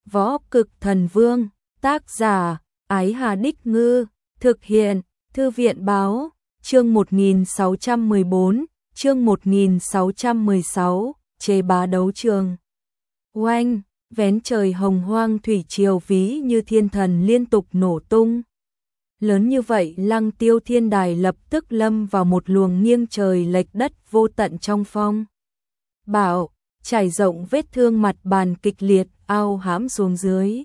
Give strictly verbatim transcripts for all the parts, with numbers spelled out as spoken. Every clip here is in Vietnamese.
Võ Cực Thần Vương, tác giả, Ái Hà Đích Ngư, thực hiện, Thư viện Báo, chương một nghìn sáu trăm mười bốn, chương một nghìn sáu trăm mười sáu, chế bá đấu trường. Oanh, vén trời hồng hoang thủy triều ví như thiên thần liên tục nổ tung. Lớn như vậy Lăng Tiêu Thiên Đài lập tức lâm vào một luồng nghiêng trời lệch đất vô tận trong phong. Bạo, trải rộng vết thương mặt bàn kịch liệt, ao hãm xuống dưới.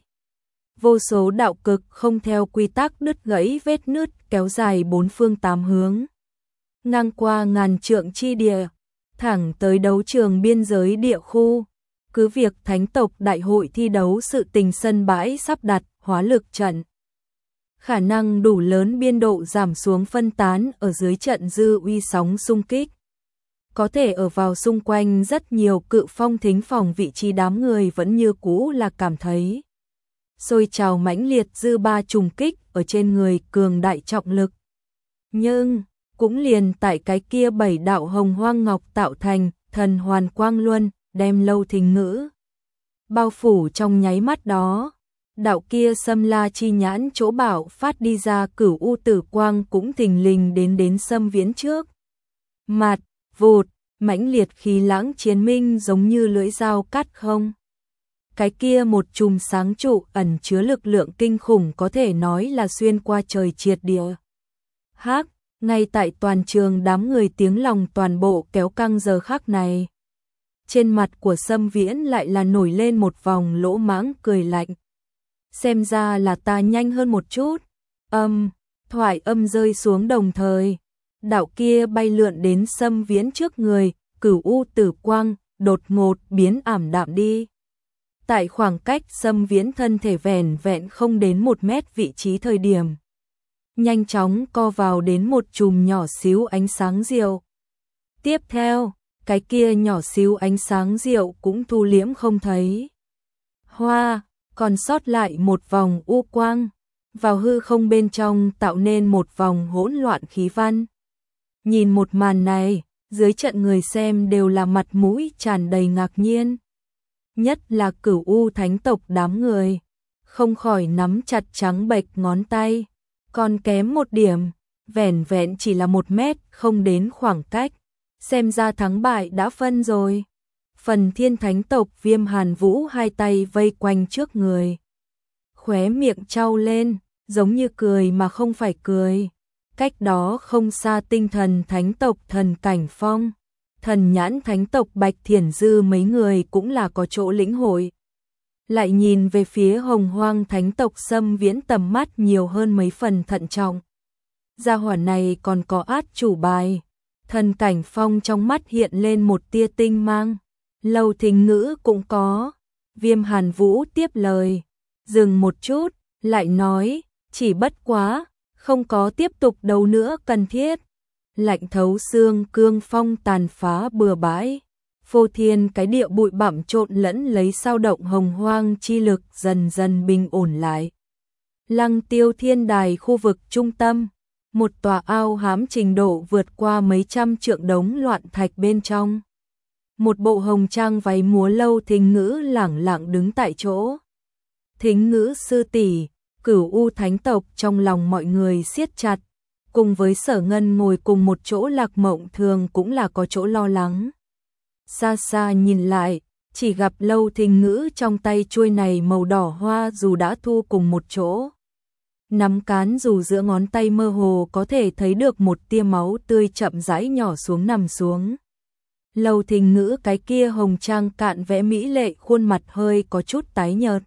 Vô số đạo cực không theo quy tắc đứt gãy vết nứt kéo dài bốn phương tám hướng. Ngang qua ngàn trượng chi địa, thẳng tới đấu trường biên giới địa khu. Cứ việc thánh tộc đại hội thi đấu sự tình sân bãi sắp đặt, hóa lực trận. Khả năng đủ lớn biên độ giảm xuống phân tán ở dưới trận dư uy sóng xung kích. Có thể ở vào xung quanh rất nhiều cự phong thính phòng vị trí đám người vẫn như cũ là cảm thấy. Sôi trào mãnh liệt dư ba trùng kích ở trên người cường đại trọng lực. Nhưng, cũng liền tại cái kia bảy đạo hồng hoang ngọc tạo thành thần hoàn quang luân, đem Lâu Thính Ngữ bao phủ trong nháy mắt đó. Đạo kia Sâm La chi nhãn chỗ bảo phát đi ra cửu u tử quang cũng thình lình đến đến Sâm Viễn trước. Mặt, vụt, mãnh liệt khí lãng chiến minh giống như lưỡi dao cắt không. Cái kia một chùm sáng trụ ẩn chứa lực lượng kinh khủng có thể nói là xuyên qua trời triệt địa. Hắc, ngay tại toàn trường đám người tiếng lòng toàn bộ kéo căng giờ khắc này. Trên mặt của Sâm Viễn lại là nổi lên một vòng lỗ mãng cười lạnh. Xem ra là ta nhanh hơn một chút. Âm, thoại âm rơi xuống đồng thời. Đạo kia bay lượn đến Sâm Viễn trước người, cửu u tử quang, đột ngột biến ảm đạm đi. Tại khoảng cách Sâm Viễn thân thể vẻn vẹn không đến một mét vị trí thời điểm. Nhanh chóng co vào đến một chùm nhỏ xíu ánh sáng diệu. Tiếp theo, cái kia nhỏ xíu ánh sáng diệu cũng thu liễm không thấy. Hoa, còn sót lại một vòng u quang, vào hư không bên trong tạo nên một vòng hỗn loạn khí văn. Nhìn một màn này, dưới trận người xem đều là mặt mũi tràn đầy ngạc nhiên. Nhất là cửu u thánh tộc đám người, không khỏi nắm chặt trắng bệch ngón tay, còn kém một điểm, vẻn vẹn chỉ là một mét không đến khoảng cách, xem ra thắng bại đã phân rồi. Phần thiên thánh tộc Viêm Hàn Vũ hai tay vây quanh trước người, khóe miệng trao lên, giống như cười mà không phải cười. Cách đó không xa tinh thần thánh tộc Thần Cảnh Phong, thần nhãn thánh tộc Bạch Thiển Dư mấy người cũng là có chỗ lĩnh hội. Lại nhìn về phía hồng hoang thánh tộc Sâm Viễn tầm mắt nhiều hơn mấy phần thận trọng. Gia hỏa này còn có át chủ bài. Thần Cảnh Phong trong mắt hiện lên một tia tinh mang. Lâu Thính Ngữ cũng có. Viêm Hàn Vũ tiếp lời. Dừng một chút, lại nói, chỉ bất quá, không có tiếp tục đấu nữa cần thiết. Lạnh thấu xương cương phong tàn phá bừa bãi. Phô thiên cái địa bụi bặm trộn lẫn lấy sao động hồng hoang chi lực dần dần bình ổn lại. Lăng Tiêu Thiên Đài khu vực trung tâm, một tòa ao hám trình độ vượt qua mấy trăm trượng đống loạn thạch bên trong. Một bộ hồng trang váy múa Lâu Thính Ngữ lẳng lặng đứng tại chỗ. Thính Ngữ sư tỷ, cửu u thánh tộc trong lòng mọi người siết chặt, cùng với Sở Ngân ngồi cùng một chỗ Lạc Mộng Thường cũng là có chỗ lo lắng. Xa xa nhìn lại, chỉ gặp Lâu Thính Ngữ trong tay chuôi này màu đỏ hoa dù đã thu cùng một chỗ. Nắm cán dù giữa ngón tay mơ hồ có thể thấy được một tia máu tươi chậm rãi nhỏ xuống nằm xuống. Lâu Thính Ngữ cái kia hồng trang cạn vẽ mỹ lệ khuôn mặt hơi có chút tái nhợt.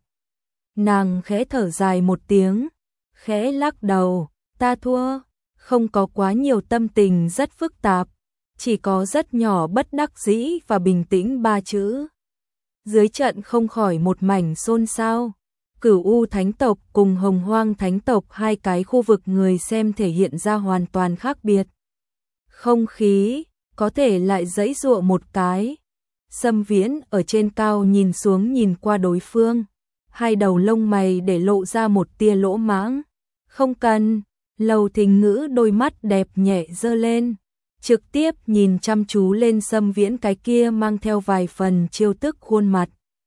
Nàng khẽ thở dài một tiếng, khẽ lắc đầu, ta thua, không có quá nhiều tâm tình rất phức tạp, chỉ có rất nhỏ bất đắc dĩ và bình tĩnh ba chữ. Dưới trận không khỏi một mảnh xôn xao, cửu u thánh tộc cùng hồng hoang thánh tộc hai cái khu vực người xem thể hiện ra hoàn toàn khác biệt. Không khí, có thể lại giãy giụa một cái. Sâm Viễn ở trên cao nhìn xuống nhìn qua đối phương. Hai đầu lông mày để lộ ra một tia lỗ mãng. Không cần, Lâu Thính Ngữ đôi mắt đẹp nhẹ giơ lên, trực tiếp nhìn chăm chú lên Sâm Viễn cái kia mang theo vài phần trêu tức khuôn mặt.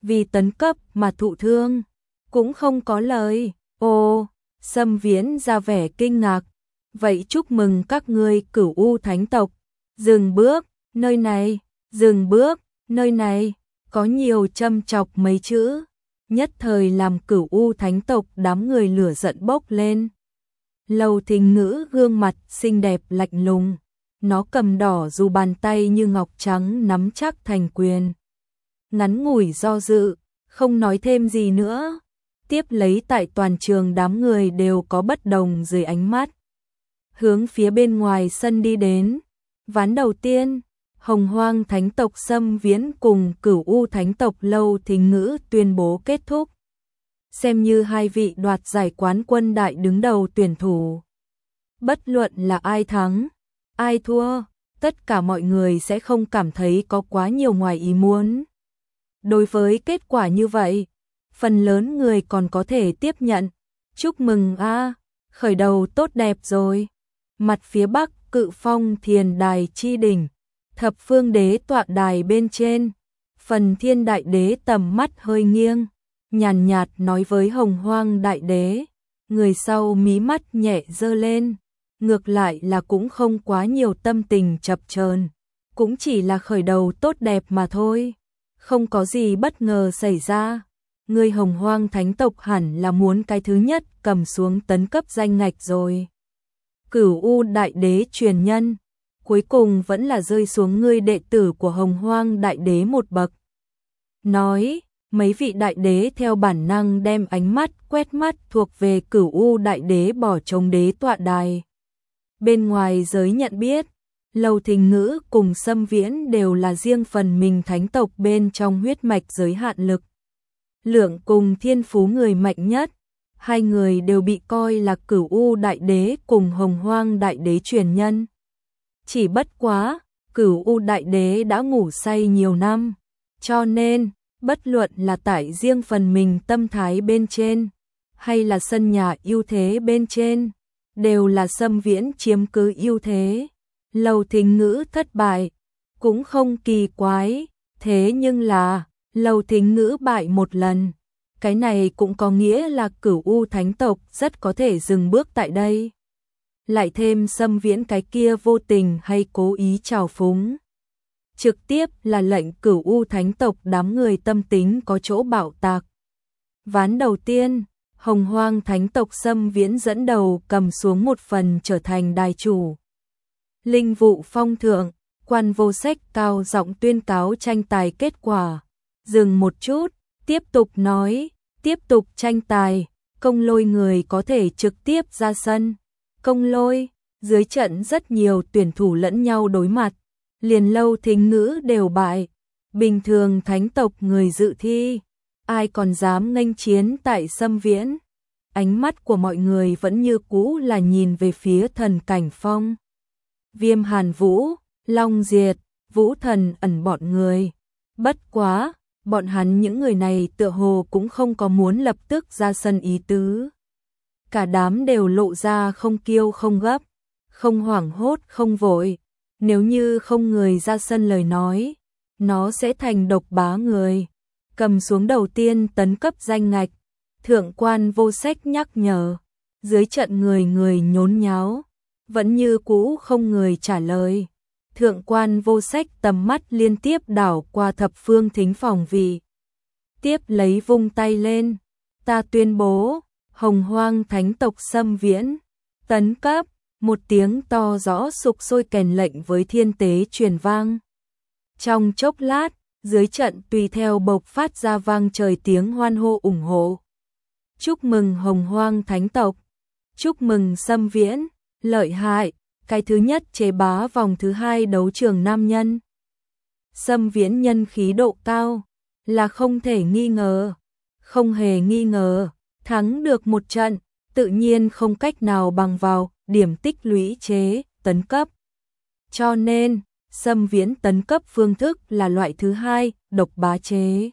vì tấn cấp mà thụ thương, cũng không có lời. Ô, Sâm Viễn ra vẻ kinh ngạc. Vậy chúc mừng các ngươi Cửu U Thánh tộc. Dừng bước, nơi này, dừng bước, nơi này, có nhiều châm chọc mấy chữ. Nhất thời làm Cửu U Thánh tộc đám người lửa giận bốc lên. Lầu Thính Ngữ gương mặt xinh đẹp lạnh lùng, nó cầm đỏ dù bàn tay như ngọc trắng nắm chắc thành quyền. Ngắn ngủi do dự, không nói thêm gì nữa. Tiếp lấy tại toàn trường đám người đều có bất đồng dưới ánh mắt. Hướng phía bên ngoài sân đi đến. Ván đầu tiên, Hồng Hoang Thánh tộc Sâm Viễn cùng Cửu U Thánh tộc Lâu Thính Ngữ tuyên bố kết thúc. Xem như hai vị đoạt giải quán quân đại đứng đầu tuyển thủ. Bất luận là ai thắng, ai thua, tất cả mọi người sẽ không cảm thấy có quá nhiều ngoài ý muốn. Đối với kết quả như vậy, phần lớn người còn có thể tiếp nhận. Chúc mừng a, khởi đầu tốt đẹp rồi. Mặt phía bắc Cự Phong Thiền Đài chi đỉnh, Thập Phương Đế tọa đài bên trên, Phần Thiên Đại Đế tầm mắt hơi nghiêng, nhàn nhạt nói với Hồng Hoang Đại Đế. Người sau mí mắt nhẹ giơ lên, ngược lại là cũng không quá nhiều tâm tình chập chờn, cũng chỉ là khởi đầu tốt đẹp mà thôi, không có gì bất ngờ xảy ra. Người Hồng Hoang Thánh tộc hẳn là muốn cái thứ nhất cầm xuống tấn cấp danh ngạch rồi. Cửu U Đại Đế truyền nhân, cuối cùng vẫn là rơi xuống ngươi đệ tử của Hồng Hoang Đại Đế một bậc. Nói, mấy vị đại đế theo bản năng đem ánh mắt quét mắt thuộc về Cửu U Đại Đế bỏ trống đế tọa đài. Bên ngoài giới nhận biết, Lâu Thính Ngữ cùng Sâm Viễn đều là riêng phần mình thánh tộc bên trong huyết mạch giới hạn lực. Lượng cùng thiên phú người mạnh nhất, hai người đều bị coi là Cửu U Đại Đế cùng Hồng Hoang Đại Đế truyền nhân. Chỉ bất quá, Cửu U Đại Đế đã ngủ say nhiều năm, cho nên, bất luận là tại riêng phần mình tâm thái bên trên, hay là sân nhà ưu thế bên trên, đều là Sâm Viễn chiếm cứ ưu thế. Lâu Thính Ngữ thất bại, cũng không kỳ quái, thế nhưng là, Lâu Thính Ngữ bại một lần. Cái này cũng có nghĩa là Cửu U Thánh tộc rất có thể dừng bước tại đây. Lại thêm Sâm Viễn cái kia vô tình hay cố ý trào phúng, trực tiếp là lệnh Cửu U Thánh tộc đám người tâm tính có chỗ bạo tạc. Ván đầu tiên, Hồng Hoang Thánh tộc Sâm Viễn dẫn đầu cầm xuống một phần trở thành đài chủ. Linh vụ phong thượng, Quan Vô Sách cao giọng tuyên cáo tranh tài kết quả. Dừng một chút, tiếp tục nói, tiếp tục tranh tài, Công Lôi người có thể trực tiếp ra sân. Công Lôi, dưới trận rất nhiều tuyển thủ lẫn nhau đối mặt, liền Lâu Thính Ngữ đều bại. Bình thường thánh tộc người dự thi, ai còn dám nghênh chiến tại Sâm Viễn. Ánh mắt của mọi người vẫn như cũ là nhìn về phía Thần Cảnh Phong, Viêm Hàn Vũ, Long Diệt, Vũ Thần ẩn bọn người. Bất quá, bọn hắn những người này tựa hồ cũng không có muốn lập tức ra sân ý tứ. Cả đám đều lộ ra không kiêu không gấp, không hoảng hốt không vội. Nếu như không người ra sân lời nói, nó sẽ thành độc bá người. Cầm xuống đầu tiên tấn cấp danh ngạch, Thượng Quan Vô Sách nhắc nhở. Dưới trận người người nhốn nháo, vẫn như cũ không người trả lời. Thượng Quan Vô Sách tầm mắt liên tiếp đảo qua thập phương thính phòng vị. Tiếp lấy vung tay lên, ta tuyên bố, Hồng Hoang Thánh tộc Sâm Viễn tấn cấp. Một tiếng to rõ sục sôi kèn lệnh với thiên tế truyền vang. Trong chốc lát, dưới trận tùy theo bộc phát ra vang trời tiếng hoan hô ủng hộ. Chúc mừng Hồng Hoang Thánh tộc, chúc mừng Sâm Viễn, lợi hại, cái thứ nhất chế bá vòng thứ hai đấu trường nam nhân. Sâm Viễn nhân khí độ cao, là không thể nghi ngờ, không hề nghi ngờ, thắng được một trận, tự nhiên không cách nào bằng vào điểm tích lũy chế, tấn cấp. Cho nên, Sâm Viễn tấn cấp phương thức là loại thứ hai, độc bá chế.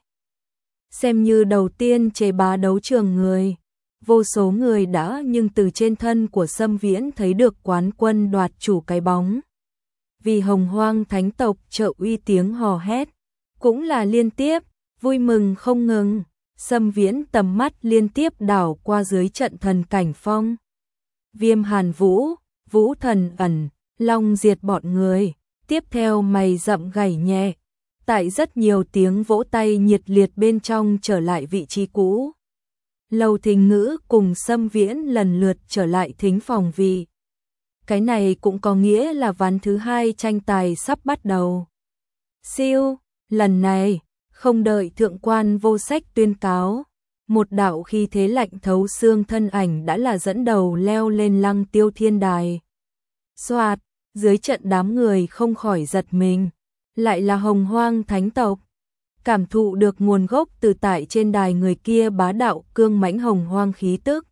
Xem như đầu tiên chế bá đấu trường người, vô số người đã nhưng từ trên thân của Sâm Viễn thấy được quán quân đoạt chủ cái bóng. Vì Hồng Hoang Thánh tộc trợ uy tiếng hò hét, cũng là liên tiếp, vui mừng không ngừng. Sâm Viễn tầm mắt liên tiếp đảo qua dưới trận thần cảnh phong. Viêm Hàn Vũ, Vũ Thần Ẩn, Long Diệt bọn người, tiếp theo mày rậm gảy nhẹ. Tại rất nhiều tiếng vỗ tay nhiệt liệt bên trong trở lại vị trí cũ. Lầu Thính Ngữ cùng Sâm Viễn lần lượt trở lại thính phòng vị. Cái này cũng có nghĩa là ván thứ hai tranh tài sắp bắt đầu. Siêu, lần này, không đợi thượng quan Vô Sách tuyên cáo, một đạo khí thế lạnh thấu xương thân ảnh đã là dẫn đầu leo lên Lăng Tiêu Thiên Đài. Soạt, dưới trận đám người không khỏi giật mình, lại là Hồng Hoang Thánh tộc. Cảm thụ được nguồn gốc từ tại trên đài người kia bá đạo cương mãnh hồng hoang khí tức.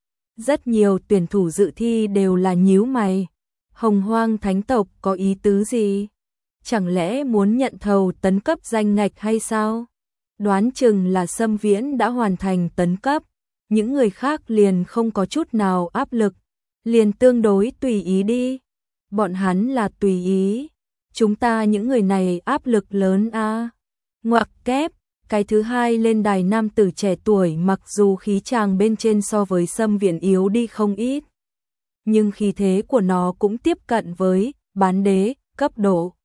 Rất nhiều tuyển thủ dự thi đều là nhíu mày. Hồng Hoang Thánh tộc có ý tứ gì? Chẳng lẽ muốn nhận thầu tấn cấp danh ngạch hay sao? Đoán chừng là Sâm Viễn đã hoàn thành tấn cấp, những người khác liền không có chút nào áp lực, liền tương đối tùy ý đi. Bọn hắn là tùy ý, chúng ta những người này áp lực lớn a. À. Ngoặc kép, cái thứ hai lên đài nam tử trẻ tuổi mặc dù khí chàng bên trên so với Sâm Viễn yếu đi không ít, nhưng khí thế của nó cũng tiếp cận với bán đế cấp độ.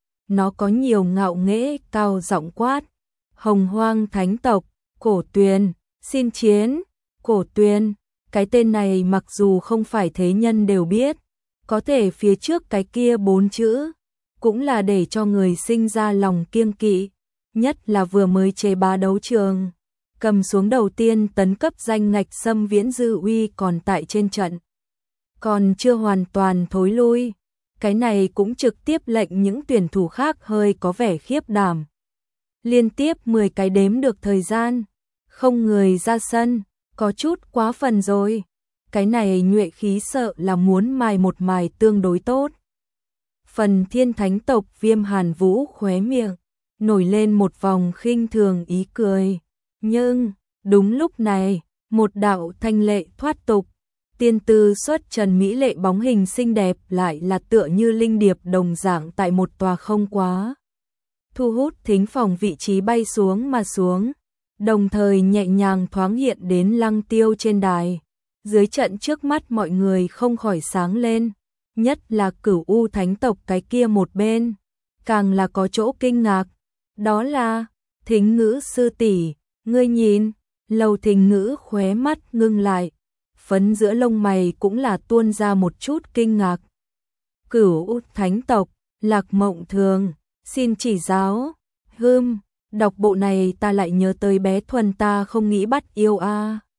Nó có nhiều ngạo nghễ cao giọng quát. Hồng Hoang Thánh tộc, Cổ Tuyền, xin chiến. Cổ Tuyền, cái tên này mặc dù không phải thế nhân đều biết, có thể phía trước cái kia bốn chữ, cũng là để cho người sinh ra lòng kiêng kỵ, nhất là vừa mới chế bá đấu trường. Cầm xuống đầu tiên tấn cấp danh ngạch Sâm Viễn dư uy còn tại trên trận. Còn chưa hoàn toàn thối lui, cái này cũng trực tiếp lệnh những tuyển thủ khác hơi có vẻ khiếp đảm. Liên tiếp mười cái đếm được thời gian, không người ra sân, có chút quá phần rồi. Cái này nhuệ khí sợ là muốn mài một mài tương đối tốt. Phần Thiên Thánh tộc Viêm Hàn Vũ khóe miệng, nổi lên một vòng khinh thường ý cười. Nhưng, đúng lúc này, một đạo thanh lệ thoát tục, tiên tư xuất trần mỹ lệ bóng hình xinh đẹp lại là tựa như linh điệp đồng dạng tại một tòa không quá. Thu hút thính phòng vị trí bay xuống mà xuống, đồng thời nhẹ nhàng thoáng hiện đến Lăng Tiêu trên đài. Dưới trận trước mắt mọi người không khỏi sáng lên, nhất là Cửu U Thánh tộc cái kia một bên, càng là có chỗ kinh ngạc. Đó là, Thính Ngữ sư tỷ, ngươi nhìn. Lầu Thính Ngữ khóe mắt ngưng lại, phấn giữa lông mày cũng là tuôn ra một chút kinh ngạc. Cửu U Thánh tộc, Lạc Mộng Thường, xin chỉ giáo. Hừm, đọc bộ này ta lại nhớ tới bé Thuần ta không nghĩ bắt yêu a.